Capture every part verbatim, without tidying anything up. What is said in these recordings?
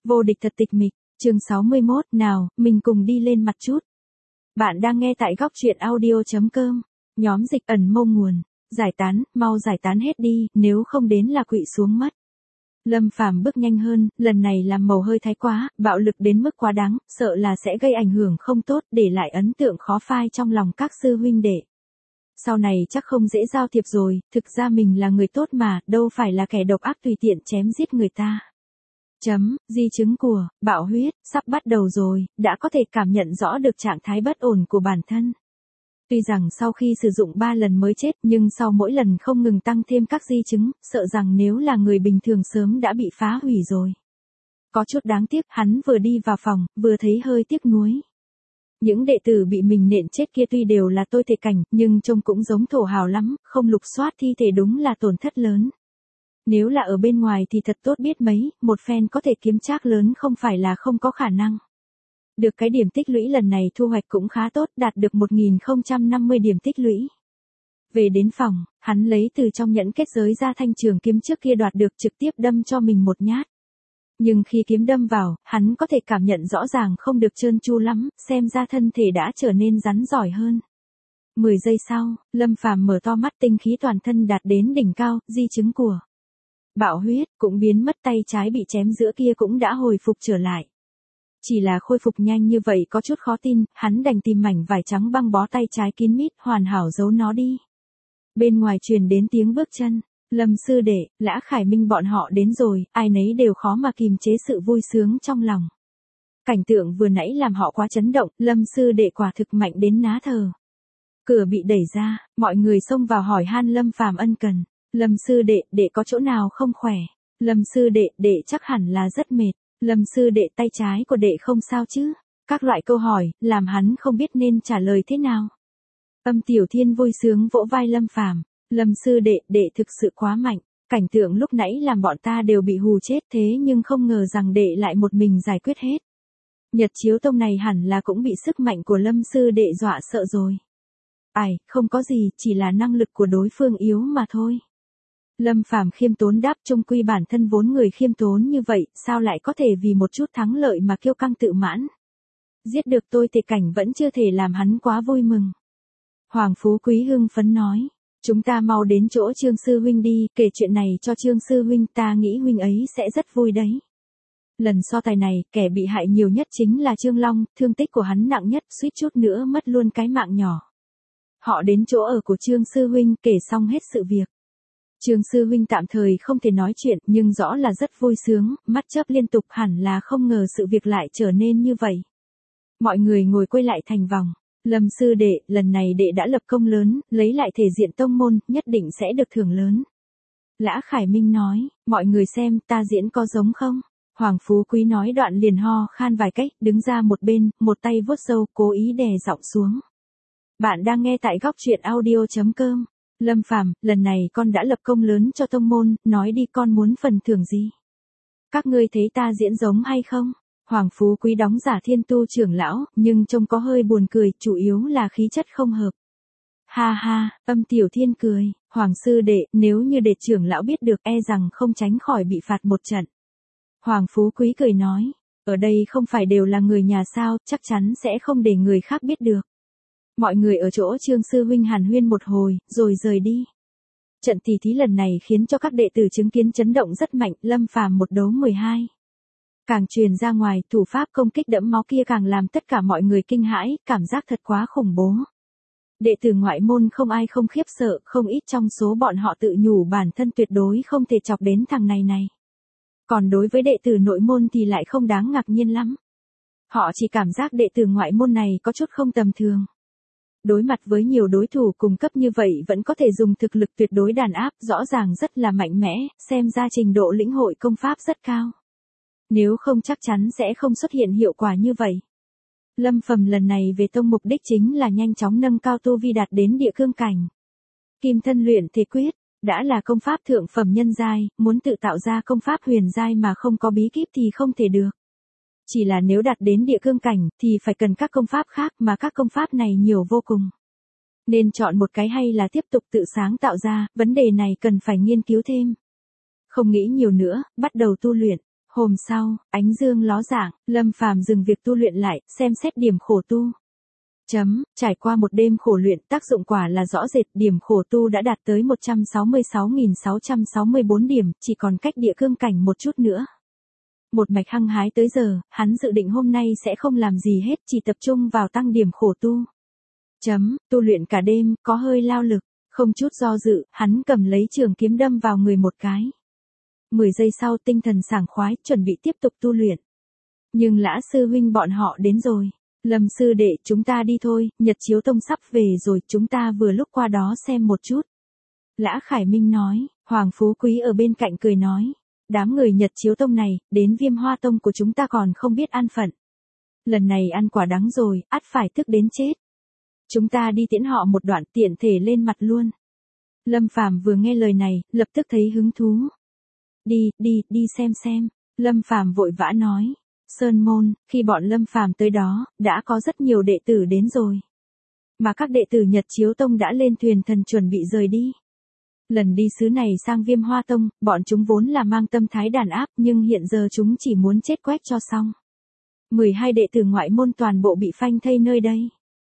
Vô địch thật tịch mịch, chương sáu mươi mốt, nào, mình cùng đi lên mặt chút. Bạn đang nghe tại góc truyện audio.com, nhóm dịch ẩn mâu nguồn, giải tán, mau giải tán hết đi, nếu không đến là quỵ xuống mất. Lâm Phàm bước nhanh hơn, lần này làm màu hơi thái quá, bạo lực đến mức quá đáng, sợ là sẽ gây ảnh hưởng không tốt, để lại ấn tượng khó phai trong lòng các sư huynh đệ. Sau này chắc không dễ giao thiệp rồi, thực ra mình là người tốt mà, đâu phải là kẻ độc ác tùy tiện chém giết người ta. Chấm, di chứng của, bạo huyết, sắp bắt đầu rồi, đã có thể cảm nhận rõ được trạng thái bất ổn của bản thân. Tuy rằng sau khi sử dụng ba lần mới chết, nhưng sau mỗi lần không ngừng tăng thêm các di chứng, sợ rằng nếu là người bình thường sớm đã bị phá hủy rồi. Có chút đáng tiếc, hắn vừa đi vào phòng, vừa thấy hơi tiếc nuối. Những đệ tử bị mình nện chết kia tuy đều là tôi thể cảnh, nhưng trông cũng giống thổ hào lắm, không lục soát thi thể đúng là tổn thất lớn. Nếu là ở bên ngoài thì thật tốt biết mấy, một phen có thể kiếm trác lớn không phải là không có khả năng. Được cái điểm tích lũy lần này thu hoạch cũng khá tốt, đạt được một nghìn không trăm năm mươi điểm tích lũy. Về đến phòng, hắn lấy từ trong nhẫn kết giới ra thanh trường kiếm trước kia đoạt được, trực tiếp đâm cho mình một nhát. Nhưng khi kiếm đâm vào, hắn có thể cảm nhận rõ ràng không được trơn tru lắm, xem ra thân thể đã trở nên rắn giỏi hơn. mười giây sau, Lâm Phàm mở to mắt, tinh khí toàn thân đạt đến đỉnh cao, di chứng của bạo huyết cũng biến mất, tay trái bị chém giữa kia cũng đã hồi phục trở lại. Chỉ là khôi phục nhanh như vậy có chút khó tin, hắn đành tìm mảnh vải trắng băng bó tay trái kín mít, hoàn hảo giấu nó đi. Bên ngoài truyền đến tiếng bước chân, Lâm sư đệ, Lã Khải Minh bọn họ đến rồi, ai nấy đều khó mà kìm chế sự vui sướng trong lòng. Cảnh tượng vừa nãy làm họ quá chấn động, Lâm sư đệ quả thực mạnh đến ná thờ. Cửa bị đẩy ra, mọi người xông vào hỏi han Lâm Phàm ân cần. Lâm sư đệ, đệ có chỗ nào không khỏe? Lâm sư đệ, đệ chắc hẳn là rất mệt. Lâm sư đệ, tay trái của đệ không sao chứ? Các loại câu hỏi, làm hắn không biết nên trả lời thế nào. Âm Tiểu Thiên vui sướng vỗ vai Lâm Phàm. Lâm sư đệ, đệ thực sự quá mạnh. Cảnh tượng lúc nãy làm bọn ta đều bị hù chết, thế nhưng không ngờ rằng đệ lại một mình giải quyết hết. Nhật Chiếu Tông này hẳn là cũng bị sức mạnh của Lâm sư đệ dọa sợ rồi. Ai, không có gì, chỉ là năng lực của đối phương yếu mà thôi. Lâm Phàm khiêm tốn đáp, chung quy bản thân vốn người khiêm tốn như vậy, sao lại có thể vì một chút thắng lợi mà kiêu căng tự mãn. Giết được tôi thì cảnh vẫn chưa thể làm hắn quá vui mừng. Hoàng Phú Quý hưng phấn nói, chúng ta mau đến chỗ Trương sư huynh đi, kể chuyện này cho Trương sư huynh, ta nghĩ huynh ấy sẽ rất vui đấy. Lần so tài này, kẻ bị hại nhiều nhất chính là Trương Long, thương tích của hắn nặng nhất, suýt chút nữa mất luôn cái mạng nhỏ. Họ đến chỗ ở của Trương sư huynh, kể xong hết sự việc. Trương sư huynh tạm thời không thể nói chuyện, nhưng rõ là rất vui sướng, mắt chớp liên tục, hẳn là không ngờ sự việc lại trở nên như vậy. Mọi người ngồi quay lại thành vòng. Lâm sư đệ, lần này đệ đã lập công lớn, lấy lại thể diện tông môn, nhất định sẽ được thưởng lớn. Lã Khải Minh nói, mọi người xem, ta diễn có giống không? Hoàng Phú Quý nói đoạn liền ho khan vài cách, đứng ra một bên, một tay vuốt râu, cố ý đè giọng xuống. Bạn đang nghe tại góc truyện audio.com. Lâm Phàm, lần này con đã lập công lớn cho tông môn, nói đi con muốn phần thưởng gì? Các ngươi thấy ta diễn giống hay không? Hoàng Phú Quý đóng giả thiên tu trưởng lão, nhưng trông có hơi buồn cười, chủ yếu là khí chất không hợp. Ha ha, Âm Tiểu Thiên cười, Hoàng sư đệ, nếu như để trưởng lão biết được e rằng không tránh khỏi bị phạt một trận. Hoàng Phú Quý cười nói, ở đây không phải đều là người nhà sao, chắc chắn sẽ không để người khác biết được. Mọi người ở chỗ Trương sư huynh hàn huyên một hồi, rồi rời đi. Trận tỷ thí lần này khiến cho các đệ tử chứng kiến chấn động rất mạnh, Lâm Phàm một đấu mười hai. Càng truyền ra ngoài, thủ pháp công kích đẫm máu kia càng làm tất cả mọi người kinh hãi, cảm giác thật quá khủng bố. Đệ tử ngoại môn không ai không khiếp sợ, không ít trong số bọn họ tự nhủ bản thân tuyệt đối không thể chọc đến thằng này này. Còn đối với đệ tử nội môn thì lại không đáng ngạc nhiên lắm. Họ chỉ cảm giác đệ tử ngoại môn này có chút không tầm thường. Đối mặt với nhiều đối thủ cùng cấp như vậy vẫn có thể dùng thực lực tuyệt đối đàn áp, rõ ràng rất là mạnh mẽ, xem ra trình độ lĩnh hội công pháp rất cao. Nếu không chắc chắn sẽ không xuất hiện hiệu quả như vậy. Lâm Phàm lần này về tông mục đích chính là nhanh chóng nâng cao tu vi đạt đến địa cương cảnh. Kim thân luyện thể quyết, đã là công pháp thượng phẩm nhân giai, muốn tự tạo ra công pháp huyền giai mà không có bí kíp thì không thể được. Chỉ là nếu đạt đến địa cương cảnh, thì phải cần các công pháp khác mà các công pháp này nhiều vô cùng. Nên chọn một cái hay là tiếp tục tự sáng tạo ra, vấn đề này cần phải nghiên cứu thêm. Không nghĩ nhiều nữa, bắt đầu tu luyện. Hôm sau, ánh dương ló dạng, Lâm Phàm dừng việc tu luyện lại, xem xét điểm khổ tu. Chấm, trải qua một đêm khổ luyện, tác dụng quả là rõ rệt, điểm khổ tu đã đạt tới một trăm sáu mươi sáu nghìn sáu trăm sáu mươi bốn điểm, chỉ còn cách địa cương cảnh một chút nữa. Một mạch hăng hái tới giờ, hắn dự định hôm nay sẽ không làm gì hết, chỉ tập trung vào tăng điểm khổ tu. Chấm, tu luyện cả đêm, có hơi lao lực, không chút do dự, hắn cầm lấy trường kiếm đâm vào người một cái. Mười giây sau tinh thần sảng khoái, chuẩn bị tiếp tục tu luyện. Nhưng Lã sư huynh bọn họ đến rồi. Lâm sư đệ, chúng ta đi thôi, Nhật Chiếu Tông sắp về rồi, chúng ta vừa lúc qua đó xem một chút. Lã Khải Minh nói, Hoàng Phú Quý ở bên cạnh cười nói, đám người Nhật Chiếu Tông này, đến Viêm Hoa Tông của chúng ta còn không biết an phận. Lần này ăn quả đắng rồi, ắt phải tức đến chết. Chúng ta đi tiễn họ một đoạn, tiện thể lên mặt luôn. Lâm Phàm vừa nghe lời này, lập tức thấy hứng thú. Đi, đi, đi xem xem. Lâm Phàm vội vã nói. Sơn Môn, khi bọn Lâm Phàm tới đó, đã có rất nhiều đệ tử đến rồi. Mà các đệ tử Nhật Chiếu Tông đã lên thuyền thần chuẩn bị rời đi. Lần đi xứ này sang Viêm Hoa Tông, bọn chúng vốn là mang tâm thái đàn áp, nhưng hiện giờ chúng chỉ muốn chết quét cho xong. mười hai đệ tử ngoại môn toàn bộ bị phanh thây nơi đây.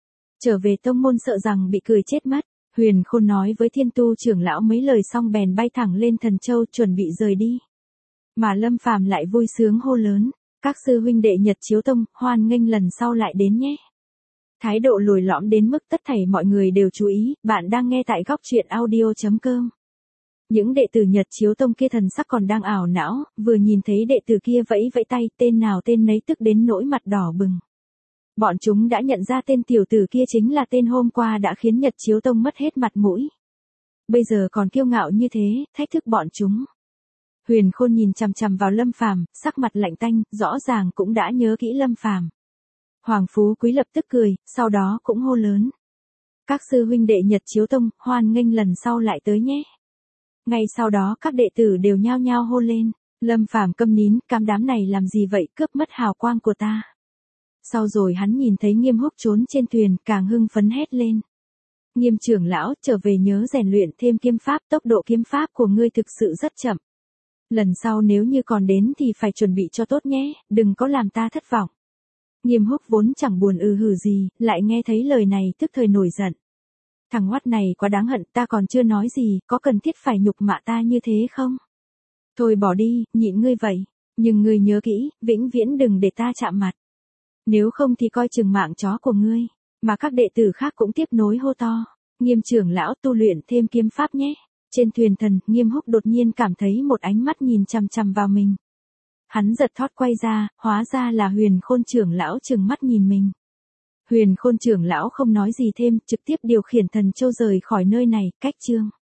Trở về tông môn sợ rằng bị cười chết mất. Huyền Khôn nói với Thiên Tu trưởng lão mấy lời xong bèn bay thẳng lên Thần Châu chuẩn bị rời đi. Mà Lâm Phàm lại vui sướng hô lớn. Các sư huynh đệ Nhật Chiếu Tông, hoan nghênh lần sau lại đến nhé. Thái độ lồi lõm đến mức tất thảy mọi người đều chú ý, bạn đang nghe tại góc truyện audio chấm com. Những đệ tử Nhật Chiếu Tông kia thần sắc còn đang ảo não, vừa nhìn thấy đệ tử kia vẫy vẫy tay, tên nào tên nấy tức đến nỗi mặt đỏ bừng. Bọn chúng đã nhận ra tên tiểu tử kia chính là tên hôm qua đã khiến Nhật Chiếu Tông mất hết mặt mũi. Bây giờ còn kiêu ngạo như thế, thách thức bọn chúng. Huyền Khôn nhìn chằm chằm vào Lâm Phàm, sắc mặt lạnh tanh, rõ ràng cũng đã nhớ kỹ Lâm Phàm. Hoàng Phú Quý lập tức cười, sau đó cũng hô lớn. Các sư huynh đệ Nhật Chiếu Tông, hoan nghênh lần sau lại tới nhé. Ngay sau đó các đệ tử đều nhao nhao hô lên. Lâm Phàm câm nín, cam đám này làm gì vậy, cướp mất hào quang của ta. Sau rồi hắn nhìn thấy Nghiêm Húc trốn trên thuyền, càng hưng phấn hét lên. Nghiêm trưởng lão, trở về nhớ rèn luyện thêm kiếm pháp, tốc độ kiếm pháp của ngươi thực sự rất chậm. Lần sau nếu như còn đến thì phải chuẩn bị cho tốt nhé, đừng có làm ta thất vọng. Nghiêm Húc vốn chẳng buồn ư hử gì, lại nghe thấy lời này tức thời nổi giận. Thằng hoắt này quá đáng hận, ta còn chưa nói gì, có cần thiết phải nhục mạ ta như thế không? Thôi bỏ đi, nhịn ngươi vậy, nhưng ngươi nhớ kỹ, vĩnh viễn đừng để ta chạm mặt. Nếu không thì coi chừng mạng chó của ngươi. Mà các đệ tử khác cũng tiếp nối hô to. Nghiêm trưởng lão, tu luyện thêm kiếm pháp nhé. Trên thuyền thần, Nghiêm Húc đột nhiên cảm thấy một ánh mắt nhìn chằm chằm vào mình. Hắn giật thót quay ra, hóa ra là Huyền Khôn trưởng lão trừng mắt nhìn mình. Huyền Khôn trưởng lão không nói gì thêm, trực tiếp điều khiển Thần Châu rời khỏi nơi này, cách chương.